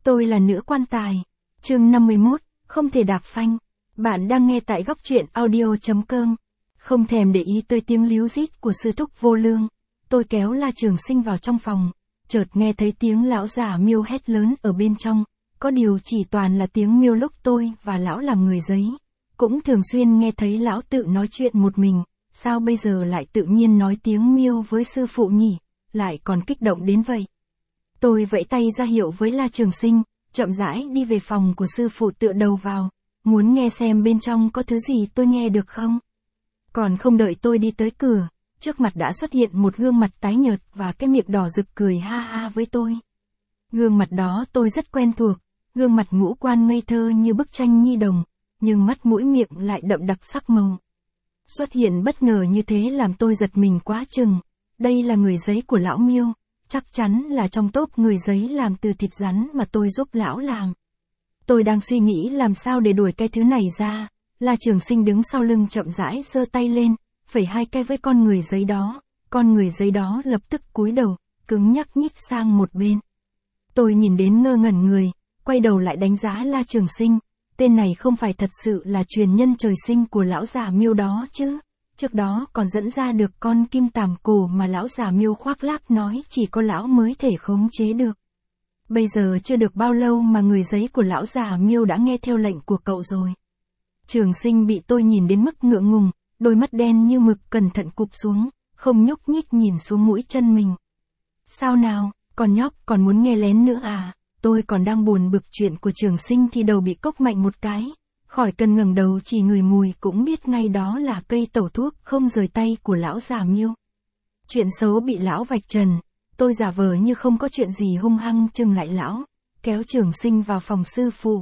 Tôi là nữ quan tài. Chương 51, không thể đạp phanh. Bạn đang nghe tại góc truyện audio.com. Không thèm để ý tới tiếng líu rít của sư thúc vô lương. Tôi kéo La Trường Sinh vào trong phòng. Chợt nghe thấy tiếng lão già Miêu hét lớn ở bên trong. Có điều chỉ toàn là tiếng Miêu lúc tôi và lão làm người giấy. Cũng thường xuyên nghe thấy lão tự nói chuyện một mình. Sao bây giờ lại tự nhiên nói tiếng Miêu với sư phụ nhỉ? Lại còn kích động đến vậy. Tôi vẫy tay ra hiệu với La Trường Sinh, chậm rãi đi về phòng của sư phụ tựa đầu vào, muốn nghe xem bên trong có thứ gì tôi nghe được không. Còn không đợi tôi đi tới cửa, trước mặt đã xuất hiện một gương mặt tái nhợt và cái miệng đỏ rực cười ha ha với tôi. Gương mặt đó tôi rất quen thuộc, gương mặt ngũ quan ngây thơ như bức tranh nhi đồng, nhưng mắt mũi miệng lại đậm đặc sắc màu. Xuất hiện bất ngờ như thế làm tôi giật mình quá chừng. Đây là người giấy của lão Miêu. Chắc chắn là trong tốp người giấy làm từ thịt rắn mà tôi giúp lão làm. Tôi đang suy nghĩ làm sao để đuổi cái thứ này ra. La Trường Sinh đứng sau lưng chậm rãi giơ tay lên, phẩy hai cái với con người giấy đó. Con người giấy đó lập tức cúi đầu, cứng nhắc nhích sang một bên. Tôi nhìn đến ngơ ngẩn người, quay đầu lại đánh giá La Trường Sinh. Tên này không phải thật sự là truyền nhân trời sinh của lão già Miêu đó chứ. Trước đó còn dẫn ra được con kim tàm cổ mà lão già Miêu khoác lác nói chỉ có lão mới thể khống chế được. Bây giờ chưa được bao lâu mà người giấy của lão già Miêu đã nghe theo lệnh của cậu rồi. Trường Sinh bị tôi nhìn đến mức ngượng ngùng, đôi mắt đen như mực cẩn thận cụp xuống, không nhúc nhích nhìn xuống mũi chân mình. Sao nào, con nhóc còn muốn nghe lén nữa à? Tôi còn đang buồn bực chuyện của Trường Sinh thì đầu bị cốc mạnh một cái. Khỏi cần ngẩng đầu chỉ ngửi mùi cũng biết ngay đó là cây tẩu thuốc không rời tay của lão già Miêu. Chuyện xấu bị lão vạch trần, tôi giả vờ như không có chuyện gì hung hăng chừng lại lão, kéo Trường Sinh vào phòng sư phụ.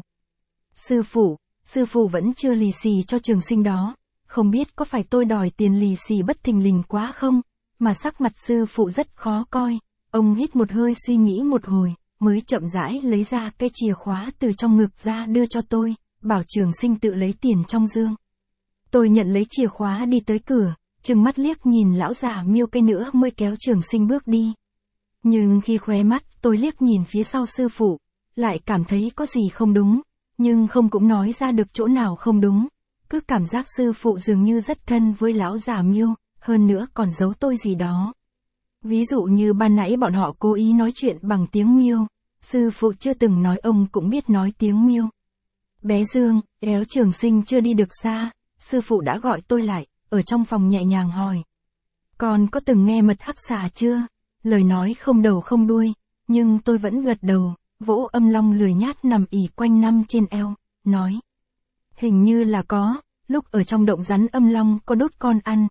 Sư phụ vẫn chưa lì xì cho Trường Sinh đó, không biết có phải tôi đòi tiền lì xì bất thình lình quá không, mà sắc mặt sư phụ rất khó coi, ông hít một hơi suy nghĩ một hồi, mới chậm rãi lấy ra cái chìa khóa từ trong ngực ra đưa cho tôi. Bảo Trường Sinh tự lấy tiền trong dương. Tôi nhận lấy chìa khóa đi tới cửa, trừng mắt liếc nhìn lão già Miêu cây nữa mới kéo Trường Sinh bước đi. Nhưng khi khóe mắt tôi liếc nhìn phía sau sư phụ, lại cảm thấy có gì không đúng, nhưng không cũng nói ra được chỗ nào không đúng. Cứ cảm giác sư phụ dường như rất thân với lão già Miêu, hơn nữa còn giấu tôi gì đó. Ví dụ như ban nãy bọn họ cố ý nói chuyện bằng tiếng Miêu, sư phụ chưa từng nói ông cũng biết nói tiếng Miêu. Bé Dương, kéo Trường Sinh chưa đi được xa, sư phụ đã gọi tôi lại, ở trong phòng nhẹ nhàng hỏi. Con có từng nghe mật hắc xà chưa? Lời nói không đầu không đuôi, nhưng tôi vẫn gật đầu, vỗ âm long lười nhát nằm ỉ quanh năm trên eo, nói. Hình như là có, lúc ở trong động rắn âm long có đốt con ăn,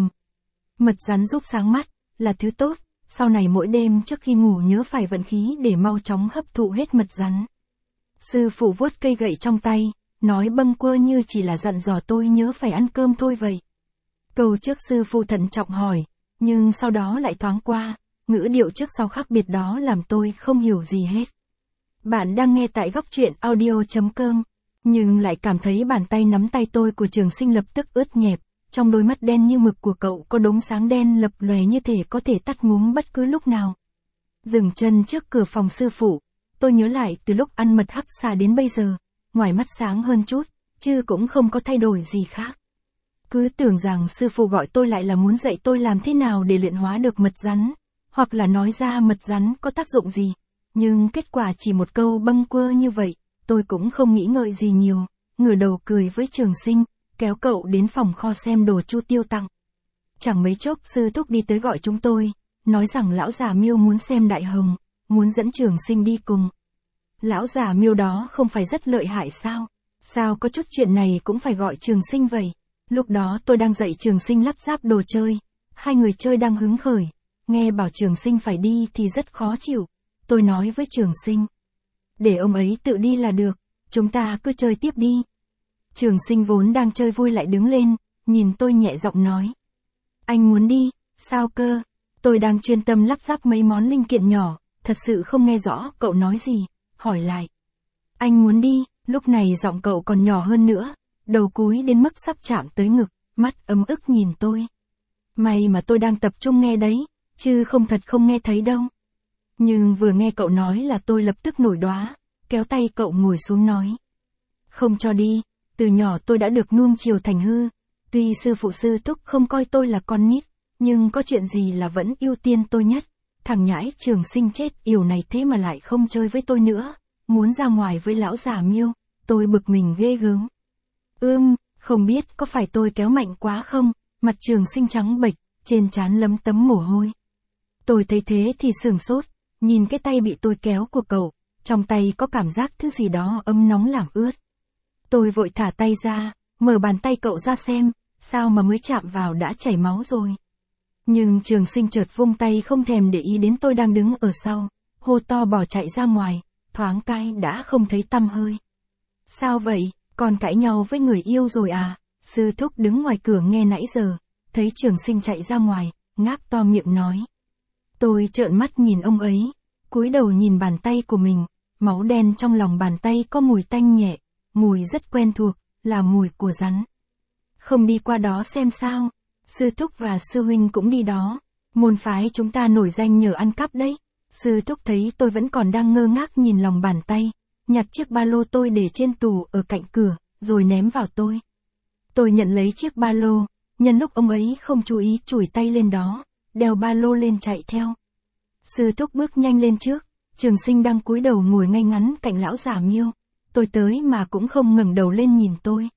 Mật rắn giúp sáng mắt, là thứ tốt, sau này mỗi đêm trước khi ngủ nhớ phải vận khí để mau chóng hấp thụ hết mật rắn. Sư phụ vuốt cây gậy trong tay, nói bâng quơ như chỉ là dặn dò tôi nhớ phải ăn cơm thôi vậy. Câu trước sư phụ thận trọng hỏi, nhưng sau đó lại thoáng qua, ngữ điệu trước sau khác biệt đó làm tôi không hiểu gì hết. Bạn đang nghe tại góc truyện audio.com, nhưng lại cảm thấy bàn tay nắm tay tôi của Trường Sinh lập tức ướt nhẹp, trong đôi mắt đen như mực của cậu có đốm sáng đen lập lòe như thể có thể tắt ngúm bất cứ lúc nào. Dừng chân trước cửa phòng sư phụ. Tôi nhớ lại từ lúc ăn mật hắc xà đến bây giờ, ngoài mắt sáng hơn chút, chứ cũng không có thay đổi gì khác. Cứ tưởng rằng sư phụ gọi tôi lại là muốn dạy tôi làm thế nào để luyện hóa được mật rắn, hoặc là nói ra mật rắn có tác dụng gì. Nhưng kết quả chỉ một câu bâng quơ như vậy, tôi cũng không nghĩ ngợi gì nhiều, ngửa đầu cười với Trường Sinh, kéo cậu đến phòng kho xem đồ Chu Tiêu tặng. Chẳng mấy chốc sư thúc đi tới gọi chúng tôi, nói rằng lão già Miêu muốn xem đại hồng. Muốn dẫn Trường Sinh đi cùng. Lão già Miêu đó không phải rất lợi hại sao? Sao có chút chuyện này cũng phải gọi Trường Sinh vậy? Lúc đó tôi đang dạy Trường Sinh lắp ráp đồ chơi. Hai người chơi đang hứng khởi. Nghe bảo Trường Sinh phải đi thì rất khó chịu. Tôi nói với Trường Sinh. Để ông ấy tự đi là được. Chúng ta cứ chơi tiếp đi. Trường Sinh vốn đang chơi vui lại đứng lên. Nhìn tôi nhẹ giọng nói. Anh muốn đi, sao cơ? Tôi đang chuyên tâm lắp ráp mấy món linh kiện nhỏ. Thật sự không nghe rõ cậu nói gì, hỏi lại. Anh muốn đi, lúc này giọng cậu còn nhỏ hơn nữa, đầu cúi đến mức sắp chạm tới ngực, mắt ấm ức nhìn tôi. May mà tôi đang tập trung nghe đấy, chứ không thật không nghe thấy đâu. Nhưng vừa nghe cậu nói là tôi lập tức nổi đoá, kéo tay cậu ngồi xuống nói. Không cho đi, từ nhỏ tôi đã được nuông chiều thành hư, tuy sư phụ sư thúc không coi tôi là con nít, nhưng có chuyện gì là vẫn ưu tiên tôi nhất. Thằng nhãi Trường Sinh chết yểu này thế mà lại không chơi với tôi nữa, muốn ra ngoài với lão già Miêu, tôi bực mình ghê gớm. Không biết có phải tôi kéo mạnh quá không, mặt Trường Sinh trắng bệch, trên trán lấm tấm mồ hôi. Tôi thấy thế thì sửng sốt, nhìn cái tay bị tôi kéo của cậu, trong tay có cảm giác thứ gì đó ấm nóng làm ướt. Tôi vội thả tay ra, mở bàn tay cậu ra xem, sao mà mới chạm vào đã chảy máu rồi. Nhưng Trường Sinh chợt vung tay không thèm để ý đến tôi đang đứng ở sau, hô to bỏ chạy ra ngoài, thoáng cái đã không thấy tăm hơi. Sao vậy, còn cãi nhau với người yêu rồi à? Sư thúc đứng ngoài cửa nghe nãy giờ, thấy Trường Sinh chạy ra ngoài, ngáp to miệng nói. Tôi trợn mắt nhìn ông ấy, cúi đầu nhìn bàn tay của mình, máu đen trong lòng bàn tay có mùi tanh nhẹ, mùi rất quen thuộc, là mùi của rắn. Không đi qua đó xem sao? Sư thúc và sư huynh cũng đi đó, môn phái chúng ta nổi danh nhờ ăn cắp đấy. Sư thúc thấy tôi vẫn còn đang ngơ ngác nhìn lòng bàn tay, nhặt chiếc ba lô tôi để trên tủ ở cạnh cửa, rồi ném vào tôi. Tôi nhận lấy chiếc ba lô, nhân lúc ông ấy không chú ý chùi tay lên đó, đeo ba lô lên chạy theo. Sư thúc bước nhanh lên trước, Trường Sinh đang cúi đầu ngồi ngay ngắn cạnh lão già Miêu. Tôi tới mà cũng không ngẩng đầu lên nhìn tôi.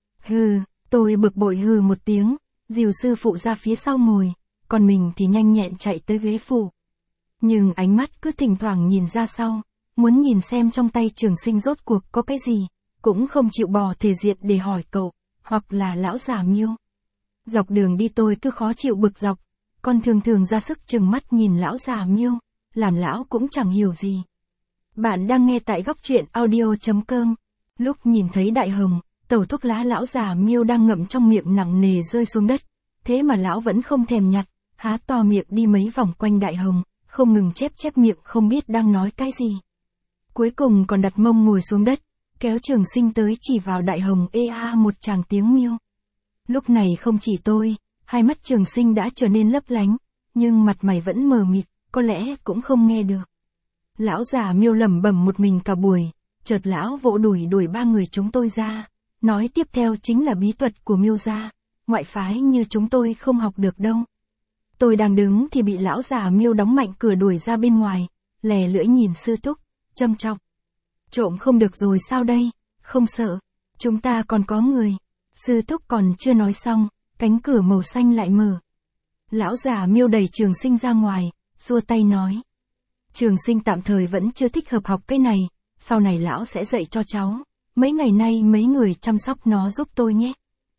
Tôi bực bội hừ một tiếng, dìu sư phụ ra phía sau ngồi, còn mình thì nhanh nhẹn chạy tới ghế phụ. Nhưng ánh mắt cứ thỉnh thoảng nhìn ra sau, muốn nhìn xem trong tay Trường Sinh rốt cuộc có cái gì, cũng không chịu bỏ thể diện để hỏi cậu, hoặc là lão già Miêu. Dọc đường đi tôi cứ khó chịu bực dọc, còn thường ra sức chừng mắt nhìn lão già Miêu, làm lão cũng chẳng hiểu gì. Bạn đang nghe tại góc truyện audio.com. Lúc nhìn thấy Đại Hồng, tẩu thuốc lá lão già Miêu đang ngậm trong miệng nặng nề rơi xuống đất, thế mà lão vẫn không thèm nhặt, há to miệng đi mấy vòng quanh Đại Hồng, không ngừng chép miệng không biết đang nói cái gì. Cuối cùng còn đặt mông ngồi xuống đất, kéo Trường Sinh tới chỉ vào Đại Hồng một tràng tiếng miêu. Lúc này không chỉ tôi, hai mắt Trường Sinh đã trở nên lấp lánh, nhưng mặt mày vẫn mờ mịt, có lẽ cũng không nghe được. Lão già Miêu lẩm bẩm một mình cả buổi, chợt lão vỗ đuổi ba người chúng tôi ra, nói tiếp theo chính là bí thuật của Miêu gia, ngoại phái như chúng tôi không học được đâu. Tôi đang đứng thì bị lão già Miêu đóng mạnh cửa đuổi ra bên ngoài, lè lưỡi nhìn sư thúc, châm chọc. Trộm không được rồi sao đây, không sợ, chúng ta còn có người. Sư thúc còn chưa nói xong, cánh cửa màu xanh lại mở. Lão già Miêu đẩy Trường Sinh ra ngoài, xua tay nói. Trường Sinh tạm thời vẫn chưa thích hợp học cái này, sau này lão sẽ dạy cho cháu, mấy ngày nay mấy người chăm sóc nó giúp tôi nhé.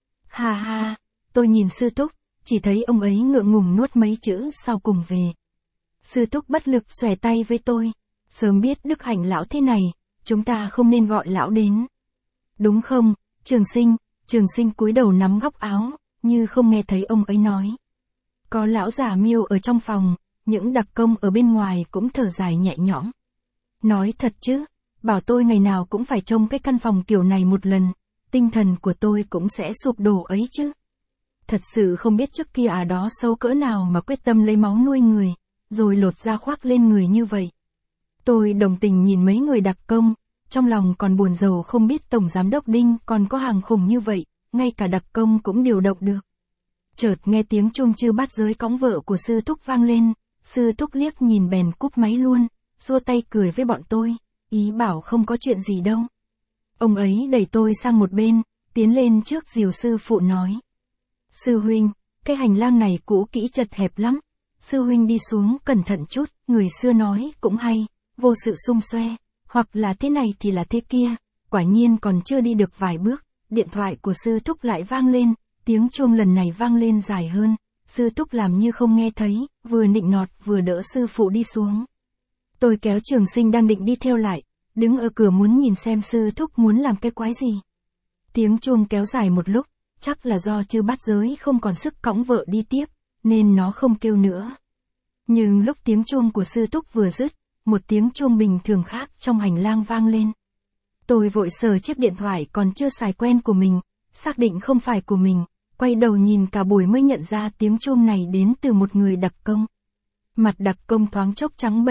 Ha, tôi nhìn sư thúc, chỉ thấy ông ấy ngượng ngùng nuốt mấy chữ sau cùng về. Sư thúc bất lực xòe tay với tôi, sớm biết đức hạnh lão thế này, chúng ta không nên gọi lão đến. Đúng không, Trường Sinh cúi đầu nắm góc áo, như không nghe thấy ông ấy nói. Có lão già Miêu ở trong phòng, những đặc công ở bên ngoài cũng thở dài nhẹ nhõm. Nói thật chứ, bảo tôi ngày nào cũng phải trông cái căn phòng kiểu này một lần, tinh thần của tôi cũng sẽ sụp đổ ấy chứ. Thật sự không biết trước kia đó xấu cỡ nào mà quyết tâm lấy máu nuôi người, rồi lột da khoác lên người như vậy. Tôi đồng tình nhìn mấy người đặc công, trong lòng còn buồn rầu không biết Tổng Giám đốc Đinh còn có hàng khủng như vậy, ngay cả đặc công cũng điều động được. Chợt nghe tiếng chuông chư bát giới cõng vợ của sư thúc vang lên, sư thúc liếc nhìn bèn cúp máy luôn, xua tay cười với bọn tôi, ý bảo không có chuyện gì đâu. Ông ấy đẩy tôi sang một bên, tiến lên trước dìu sư phụ nói. Sư huynh, cái hành lang này cũ kỹ chật hẹp lắm, sư huynh đi xuống cẩn thận chút, người xưa nói cũng hay, vô sự xung xoe, hoặc là thế này thì là thế kia, quả nhiên còn chưa đi được vài bước, điện thoại của sư thúc lại vang lên, tiếng chuông lần này vang lên dài hơn, sư thúc làm như không nghe thấy, vừa nịnh nọt vừa đỡ sư phụ đi xuống. Tôi kéo Trường Sinh đang định đi theo lại, đứng ở cửa muốn nhìn xem sư thúc muốn làm cái quái gì. Tiếng chuông kéo dài một lúc, chắc là do chư bát giới không còn sức cõng vợ đi tiếp, nên nó không kêu nữa. Nhưng lúc tiếng chuông của sư thúc vừa dứt, một tiếng chuông bình thường khác trong hành lang vang lên. Tôi vội sờ chiếc điện thoại còn chưa xài quen của mình, xác định không phải của mình, quay đầu nhìn cả buổi mới nhận ra tiếng chuông này đến từ một người đặc công. Mặt đặc công thoáng chốc trắng bệch,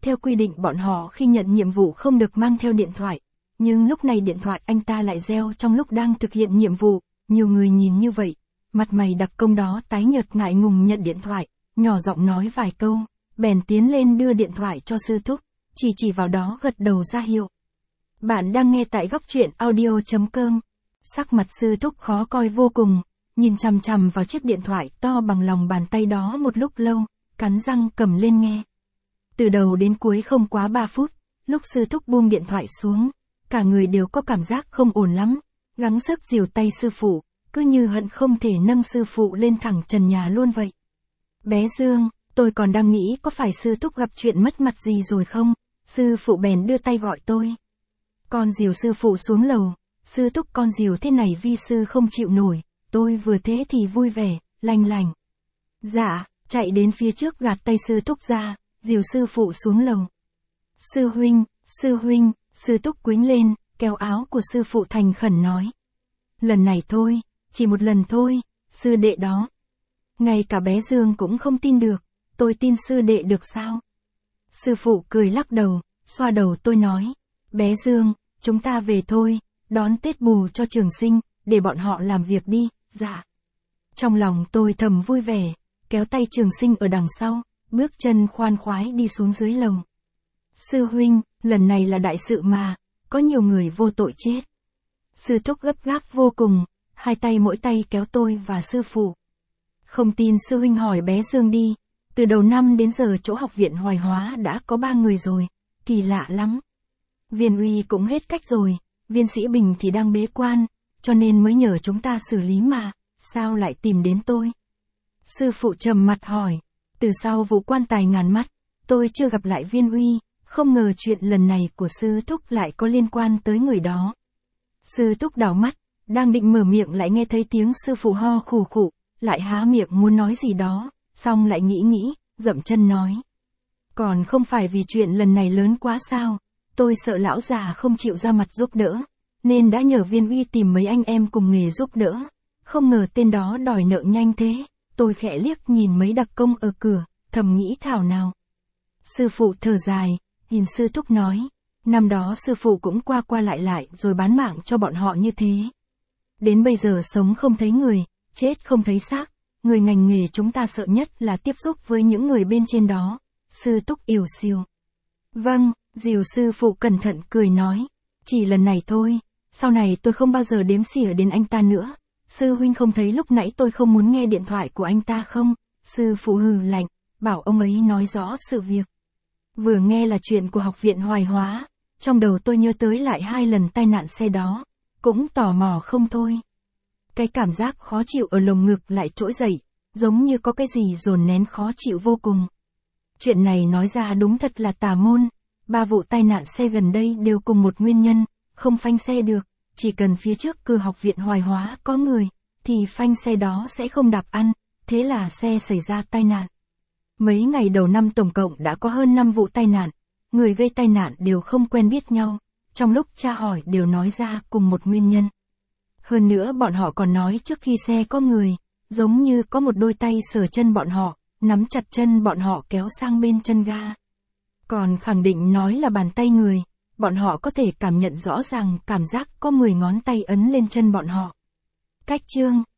Theo quy định bọn họ khi nhận nhiệm vụ không được mang theo điện thoại. Nhưng lúc này điện thoại anh ta lại reo trong lúc đang thực hiện nhiệm vụ. Nhiều người nhìn như vậy. Mặt mày đặc công đó tái nhợt ngại ngùng nhận điện thoại. Nhỏ giọng nói vài câu. Bèn tiến lên đưa điện thoại cho sư thúc. Chỉ vào đó gật đầu ra hiệu. Bạn đang nghe tại góc truyện audio.com. Sắc mặt sư thúc khó coi vô cùng. Nhìn chằm chằm vào chiếc điện thoại to bằng lòng bàn tay đó một lúc lâu. Cắn răng cầm lên nghe. Từ đầu đến cuối không quá 3 phút. Lúc sư thúc buông điện thoại xuống. Cả người đều có cảm giác không ổn lắm. Gắng sức dìu tay sư phụ. Cứ như hận không thể nâng sư phụ lên thẳng trần nhà luôn vậy. Bé Dương, tôi còn đang nghĩ có phải sư thúc gặp chuyện mất mặt gì rồi không? Sư phụ bèn đưa tay gọi tôi. Con dìu sư phụ xuống lầu. Sư thúc con dìu thế này vi sư không chịu nổi. Tôi vừa thế thì vui vẻ, lành lành. Dạ, chạy đến phía trước gạt tay sư thúc ra, dìu sư phụ xuống lầu. Sư huynh, sư thúc quýnh lên, kéo áo của sư phụ thành khẩn nói. Lần này thôi, chỉ một lần thôi, sư đệ đó. Ngay cả bé Dương cũng không tin được, tôi tin sư đệ được sao? Sư phụ cười lắc đầu, xoa đầu tôi nói. Bé Dương, chúng ta về thôi, đón Tết bù cho Trường Sinh, để bọn họ làm việc đi, dạ. Trong lòng tôi thầm vui vẻ, kéo tay Trường Sinh ở đằng sau, bước chân khoan khoái đi xuống dưới lầu. Sư huynh, lần này là đại sự mà, có nhiều người vô tội chết. Sư thúc gấp gáp vô cùng, hai tay mỗi tay kéo tôi và sư phụ. Không tin sư huynh hỏi bé Dương đi, từ đầu năm đến giờ chỗ học viện Hoài Hóa đã có 3 người rồi, kỳ lạ lắm. Viên Uy cũng hết cách rồi, Viên Sĩ Bình thì đang bế quan, cho nên mới nhờ chúng ta xử lý mà, sao lại tìm đến tôi? Sư phụ trầm mặt hỏi, từ sau vụ quan tài ngàn mắt, tôi chưa gặp lại Viên Uy, không ngờ chuyện lần này của sư thúc lại có liên quan tới người đó. Sư thúc đảo mắt, đang định mở miệng lại nghe thấy tiếng sư phụ ho khủ khủ, lại há miệng muốn nói gì đó, xong lại nghĩ, dậm chân nói. Còn không phải vì chuyện lần này lớn quá sao, tôi sợ lão già không chịu ra mặt giúp đỡ, nên đã nhờ Viên Uy tìm mấy anh em cùng nghề giúp đỡ, không ngờ tên đó đòi nợ nhanh thế, tôi khẽ liếc nhìn mấy đặc công ở cửa, thầm nghĩ thảo nào. Sư phụ thở dài, nhìn sư thúc nói, năm đó sư phụ cũng qua lại rồi bán mạng cho bọn họ như thế. Đến bây giờ sống không thấy người, chết không thấy xác, người ngành nghề chúng ta sợ nhất là tiếp xúc với những người bên trên đó. Sư thúc ỉu xìu. Vâng, dìu sư phụ cẩn thận cười nói, chỉ lần này thôi, sau này tôi không bao giờ đếm xỉa đến anh ta nữa. Sư huynh không thấy lúc nãy tôi không muốn nghe điện thoại của anh ta không? Sư phụ hừ lạnh, bảo ông ấy nói rõ sự việc. Vừa nghe là chuyện của học viện Hoài Hóa, trong đầu tôi nhớ tới lại 2 lần tai nạn xe đó, cũng tò mò không thôi. Cái cảm giác khó chịu ở lồng ngực lại trỗi dậy, giống như có cái gì dồn nén khó chịu vô cùng. Chuyện này nói ra đúng thật là tà môn, 3 vụ tai nạn xe gần đây đều cùng một nguyên nhân, không phanh xe được, chỉ cần phía trước cửa học viện Hoài Hóa có người, thì phanh xe đó sẽ không đạp ăn, thế là xe xảy ra tai nạn. Mấy ngày đầu năm tổng cộng đã có hơn 5 vụ tai nạn, người gây tai nạn đều không quen biết nhau, trong lúc tra hỏi đều nói ra cùng một nguyên nhân. Hơn nữa bọn họ còn nói trước khi xe có người, giống như có một đôi tay sờ chân bọn họ, nắm chặt chân bọn họ kéo sang bên chân ga. Còn khẳng định nói là bàn tay người, bọn họ có thể cảm nhận rõ ràng cảm giác có 10 ngón tay ấn lên chân bọn họ. Cách chương